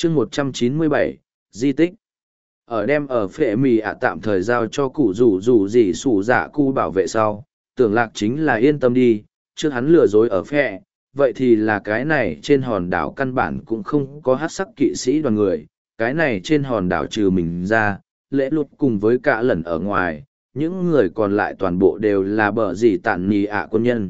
chương 197, di tích. Ở đem ở phệ mì ạ tạm thời giao cho cụ rủ gì sủ dạ cu bảo vệ sau, tưởng lạc chính là yên tâm đi, trước hắn lừa dối ở phệ, vậy thì là cái này trên hòn đảo căn bản cũng không có hát sắc kỵ sĩ đoàn người, cái này trên hòn đảo trừ mình ra, lễ luật cùng với cả lần ở ngoài, những người còn lại toàn bộ đều là bờ gì tản nì ạ quân nhân.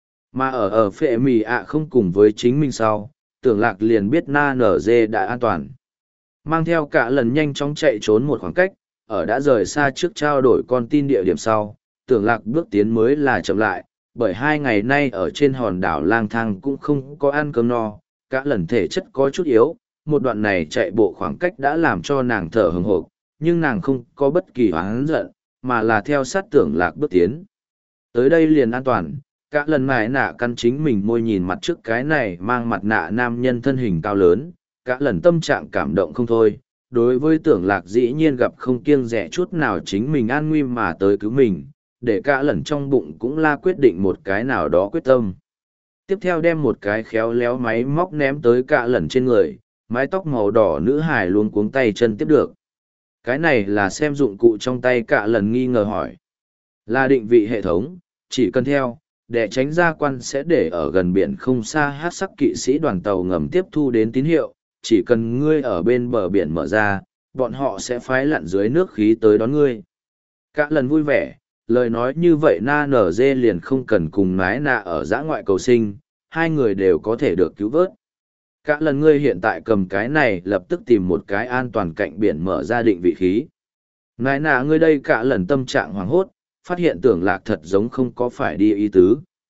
Mà ở phệ mì ạ không cùng với chính mình sau, tưởng lạc liền biết na nở dê đã an toàn. Mang theo cả lần nhanh chóng chạy trốn một khoảng cách, ở đã rời xa trước trao đổi con tin địa điểm sau, tưởng lạc bước tiến mới là chậm lại, bởi 2 ngày nay ở trên hòn đảo lang thang cũng không có ăn cơm no, cả lần thể chất có chút yếu, một đoạn này chạy bộ khoảng cách đã làm cho nàng thở hừng hộp, nhưng nàng không có bất kỳ oán giận, mà là theo sát tưởng lạc bước tiến. Tới đây liền an toàn, cả lần mài nạ căn chính mình môi nhìn mặt trước cái này mang mặt nạ nam nhân thân hình cao lớn, cả lần tâm trạng cảm động không thôi. Đối với tưởng lạc dĩ nhiên gặp không kiêng rẻ chút nào chính mình an nguy mà tới cứu mình, để cả lần trong bụng cũng la quyết định một cái nào đó quyết tâm. Tiếp theo đem một cái khéo léo máy móc ném tới cả lần trên người, mái tóc màu đỏ nữ hài luôn cuống tay chân tiếp được. Cái này là xem dụng cụ trong tay cả lần nghi ngờ hỏi. Là định vị hệ thống, chỉ cần theo, để tránh gia quan sẽ để ở gần biển không xa hát sắc kỵ sĩ đoàn tàu ngầm tiếp thu đến tín hiệu, chỉ cần ngươi ở bên bờ biển mở ra, bọn họ sẽ phái lặn dưới nước khí tới đón ngươi. Cả lần vui vẻ, lời nói như vậy na nở dê liền không cần cùng nái nạ ở dã ngoại cầu sinh, hai người đều có thể được cứu vớt. Cả lần ngươi hiện tại cầm cái này lập tức tìm một cái an toàn cạnh biển mở ra định vị khí. Nái nạ ngươi đây cả lần tâm trạng hoảng hốt, phát hiện tưởng lạc thật giống không có phải đi ý tứ.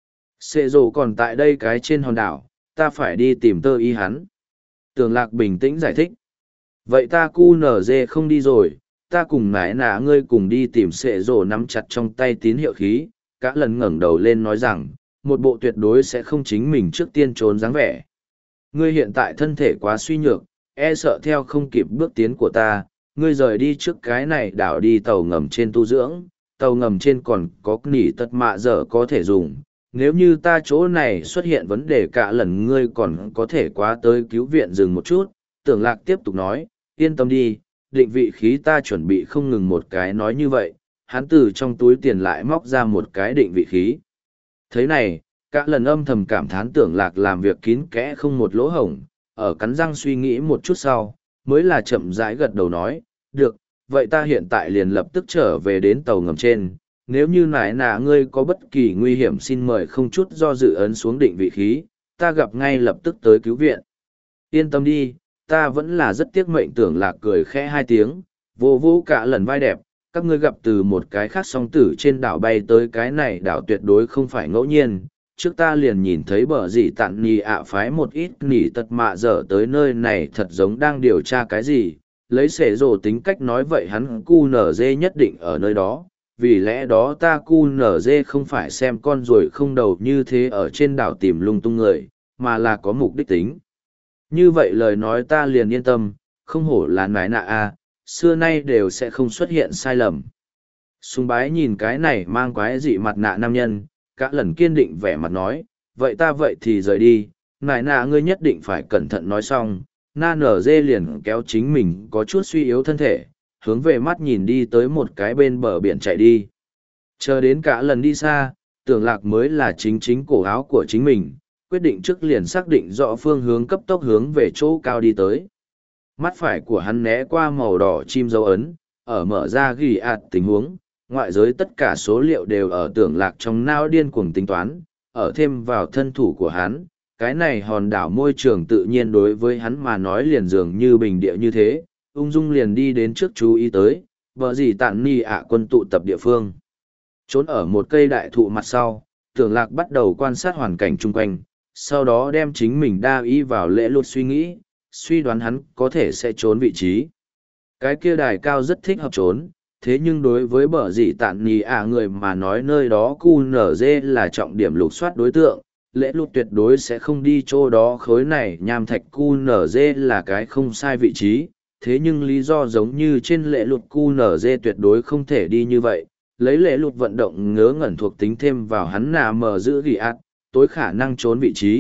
Xệ rồ còn tại đây cái trên hòn đảo, ta phải đi tìm tơ y hắn. Tưởng lạc bình tĩnh giải thích. Vậy ta cu nở dê không đi rồi, ta cùng nái nạ ngươi cùng đi tìm xệ rồ nắm chặt trong tay tín hiệu khí. Cả lần ngẩng đầu lên nói rằng, một bộ tuyệt đối sẽ không chính mình trước tiên trốn dáng vẻ. Ngươi hiện tại thân thể quá suy nhược, e sợ theo không kịp bước tiến của ta, ngươi rời đi trước cái này đảo đi tàu ngầm trên tu dưỡng, tàu ngầm trên còn có nỉ tật mạ dở có thể dùng. Nếu như ta chỗ này xuất hiện vấn đề cả lần ngươi còn có thể quá tới cứu viện dừng một chút, tưởng lạc tiếp tục nói, yên tâm đi, định vị khí ta chuẩn bị không ngừng một cái nói như vậy, hắn từ trong túi tiền lại móc ra một cái định vị khí. Thế này, cả lần âm thầm cảm thán tưởng lạc làm việc kín kẽ không một lỗ hổng, ở cắn răng suy nghĩ một chút sau, mới là chậm rãi gật đầu nói, được, vậy ta hiện tại liền lập tức trở về đến tàu ngầm trên, nếu như nải nạ ngươi có bất kỳ nguy hiểm xin mời không chút do dự ấn xuống định vị khí, ta gặp ngay lập tức tới cứu viện. Yên tâm đi, ta vẫn là rất tiếc mệnh tưởng lạc cười khẽ 2 tiếng, vô vô cả lần vai đẹp, các ngươi gặp từ một cái khác song tử trên đảo bay tới cái này đảo tuyệt đối không phải ngẫu nhiên. Trước ta liền nhìn thấy bờ gì tặn nì ạ phái một ít nỉ tật mạ dở tới nơi này thật giống đang điều tra cái gì, lấy xể rồ tính cách nói vậy hắn cu nở dê nhất định ở nơi đó, vì lẽ đó ta cu nở dê không phải xem con ruồi không đầu như thế ở trên đảo tìm lung tung người, mà là có mục đích tính. Như vậy lời nói ta liền yên tâm, không hổ là nái nạ a, xưa nay đều sẽ không xuất hiện sai lầm. Sùng bái nhìn cái này mang quái dị mặt nạ nam nhân, cả lần kiên định vẻ mặt nói, vậy ta vậy thì rời đi, nái nạ ngươi nhất định phải cẩn thận nói xong, na nở dê liền kéo chính mình có chút suy yếu thân thể, hướng về mắt nhìn đi tới một cái bên bờ biển chạy đi. Chờ đến cả lần đi xa, tưởng lạc mới là chính cổ áo của chính mình, quyết định trước liền xác định rõ phương hướng cấp tốc hướng về chỗ cao đi tới. Mắt phải của hắn né qua màu đỏ chim dấu ấn, ở mở ra ghi tình huống, ngoại giới tất cả số liệu đều ở tưởng lạc trong não điên cuồng tính toán, ở thêm vào thân thủ của hắn, cái này hòn đảo môi trường tự nhiên đối với hắn mà nói liền dường như bình địa như thế, ung dung liền đi đến trước chú ý tới, vợ gì tản ni ạ quân tụ tập địa phương. Trốn ở một cây đại thụ mặt sau, tưởng lạc bắt đầu quan sát hoàn cảnh chung quanh, sau đó đem chính mình đa ý vào lễ luật suy nghĩ, suy đoán hắn có thể sẽ trốn vị trí. Cái kia đài cao rất thích hợp trốn, thế nhưng đối với bờ dị tản nì ạ người mà nói nơi đó QNZ là trọng điểm lục soát đối tượng, lễ luật tuyệt đối sẽ không đi chỗ đó khối này nham thạch QNZ là cái không sai vị trí, thế nhưng lý do giống như trên lễ luật QNZ tuyệt đối không thể đi như vậy, lấy lễ luật vận động ngớ ngẩn thuộc tính thêm vào hắn nà mờ giữ ghi ạt, tối khả năng trốn vị trí,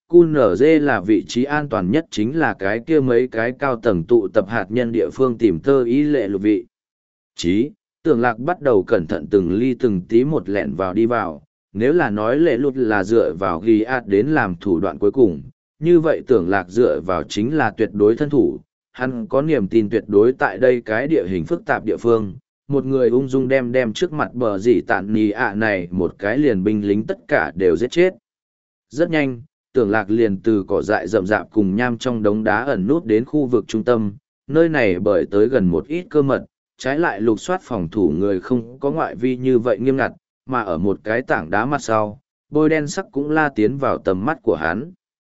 QNZ là vị trí an toàn nhất chính là cái kia mấy cái cao tầng tụ tập hạt nhân địa phương tìm tơ ý lệ lục vị. Tưởng Lạc bắt đầu cẩn thận từng ly từng tí một lẹn vào đi vào, nếu là nói lệ lụt là dựa vào ghi ạt đến làm thủ đoạn cuối cùng, như vậy Tưởng Lạc dựa vào chính là tuyệt đối thân thủ, hắn có niềm tin tuyệt đối tại đây cái địa hình phức tạp địa phương, một người ung dung đem trước mặt bờ dì tạn nì ạ này một cái liền binh lính tất cả đều giết chết. Rất nhanh, Tưởng Lạc liền từ cỏ dại rậm rạp cùng nham trong đống đá ẩn nút đến khu vực trung tâm, nơi này bởi tới gần một ít cơ mật, trái lại lục soát phòng thủ người không có ngoại vi như vậy nghiêm ngặt, mà ở một cái tảng đá mặt sau, bôi đen sắc cũng la tiến vào tầm mắt của hắn.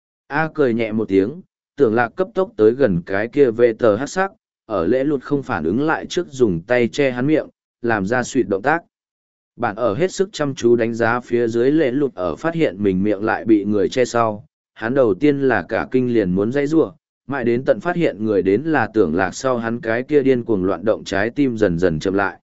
A cười nhẹ một tiếng, Tưởng Lạc cấp tốc tới gần cái kia vệ tờ hát sắc, ở lễ lụt không phản ứng lại trước dùng tay che hắn miệng, làm ra suýt động tác. Bạn ở hết sức chăm chú đánh giá phía dưới lễ lụt ở phát hiện mình miệng lại bị người che sau, hắn đầu tiên là cả kinh liền muốn dãy rủa, mãi đến tận phát hiện người đến là Tưởng Lạc sau hắn cái kia điên cuồng loạn động trái tim dần dần chậm lại.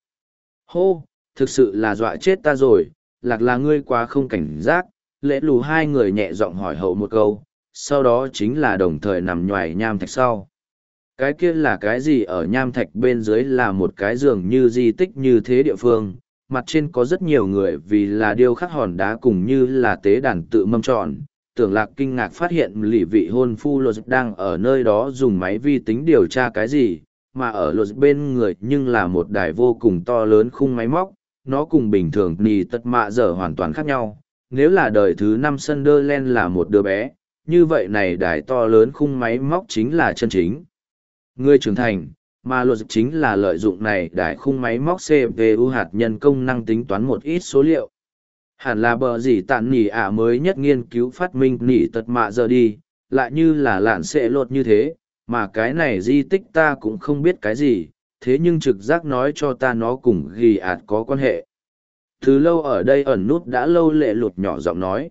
Hô, thực sự là dọa chết ta rồi, Lạc là ngươi quá không cảnh giác, lễ lù hai người nhẹ giọng hỏi hậu một câu, sau đó chính là đồng thời nằm nhoài nham thạch sau. Cái kia là cái gì ở nham thạch bên dưới là một cái giường như di tích như thế địa phương, mặt trên có rất nhiều người vì là điêu khắc hòn đá cùng như là tế đàn tự mâm tròn. Tưởng Lạc kinh ngạc phát hiện lì vị hôn phu Lột đang ở nơi đó dùng máy vi tính điều tra cái gì, mà ở Lột bên người nhưng là một đài vô cùng to lớn khung máy móc, nó cùng bình thường nì tật mạ dở hoàn toàn khác nhau. Nếu là đời thứ 5 Sunderland là một đứa bé, như vậy này đài to lớn khung máy móc chính là chân chính người trưởng thành, mà Lột chính là lợi dụng này đài khung máy móc CPU hạt nhân công năng tính toán một ít số liệu. Hẳn là bờ gì tạn nỉ ả mới nhất nghiên cứu phát minh nỉ tật mạ giờ đi, lại như là lạn sẽ lột như thế, mà cái này di tích ta cũng không biết cái gì, thế nhưng trực giác nói cho ta nó cùng ghi ạt có quan hệ. Từ lâu ở đây ẩn nút đã lâu lệ lụt nhỏ giọng nói.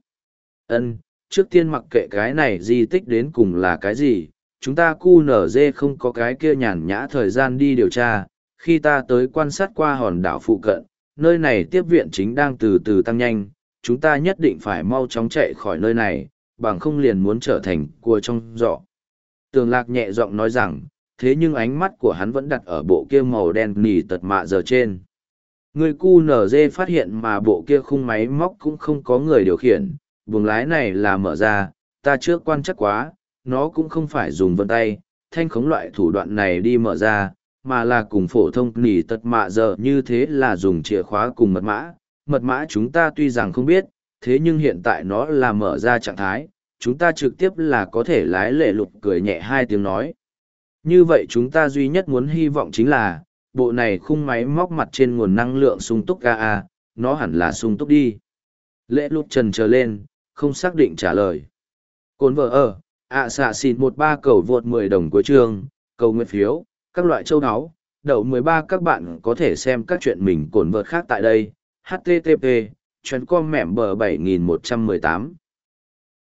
Trước tiên mặc kệ cái này di tích đến cùng là cái gì, chúng ta QNZ không có cái kia nhàn nhã thời gian đi điều tra, khi ta tới quan sát qua hòn đảo phụ cận, nơi này tiếp viện chính đang từ từ tăng nhanh, chúng ta nhất định phải mau chóng chạy khỏi nơi này, bằng không liền muốn trở thành cua trong giỏ. Tưởng Lạc nhẹ giọng nói rằng, thế nhưng ánh mắt của hắn vẫn đặt ở bộ kia màu đen nỉ tật mạ giờ trên. Người QNZ phát hiện mà bộ kia khung máy móc cũng không có người điều khiển, buồng lái này là mở ra, ta trước quan chắc quá, nó cũng không phải dùng vân tay, thanh khống loại thủ đoạn này đi mở ra, mà là cùng phổ thông nỉ tật mạ giờ như thế là dùng chìa khóa cùng mật mã. Mật mã chúng ta tuy rằng không biết, thế nhưng hiện tại nó là mở ra trạng thái, chúng ta trực tiếp là có thể lái lệ lục cười nhẹ hai tiếng nói. Như vậy chúng ta duy nhất muốn hy vọng chính là, bộ này khung máy móc mặt trên nguồn năng lượng sung túc ga, nó hẳn là sung túc đi. Lệ lục trần trở lên, không xác định trả lời. Cồn vợ ở, xạ xịt 13 cầu vượt 10 đồng cuối chương, cầu nguyện phiếu, các loại châu áo, đậu 13 các bạn có thể xem các chuyện mình cồn vợt khác tại đây. http://com mẻm bờ 7118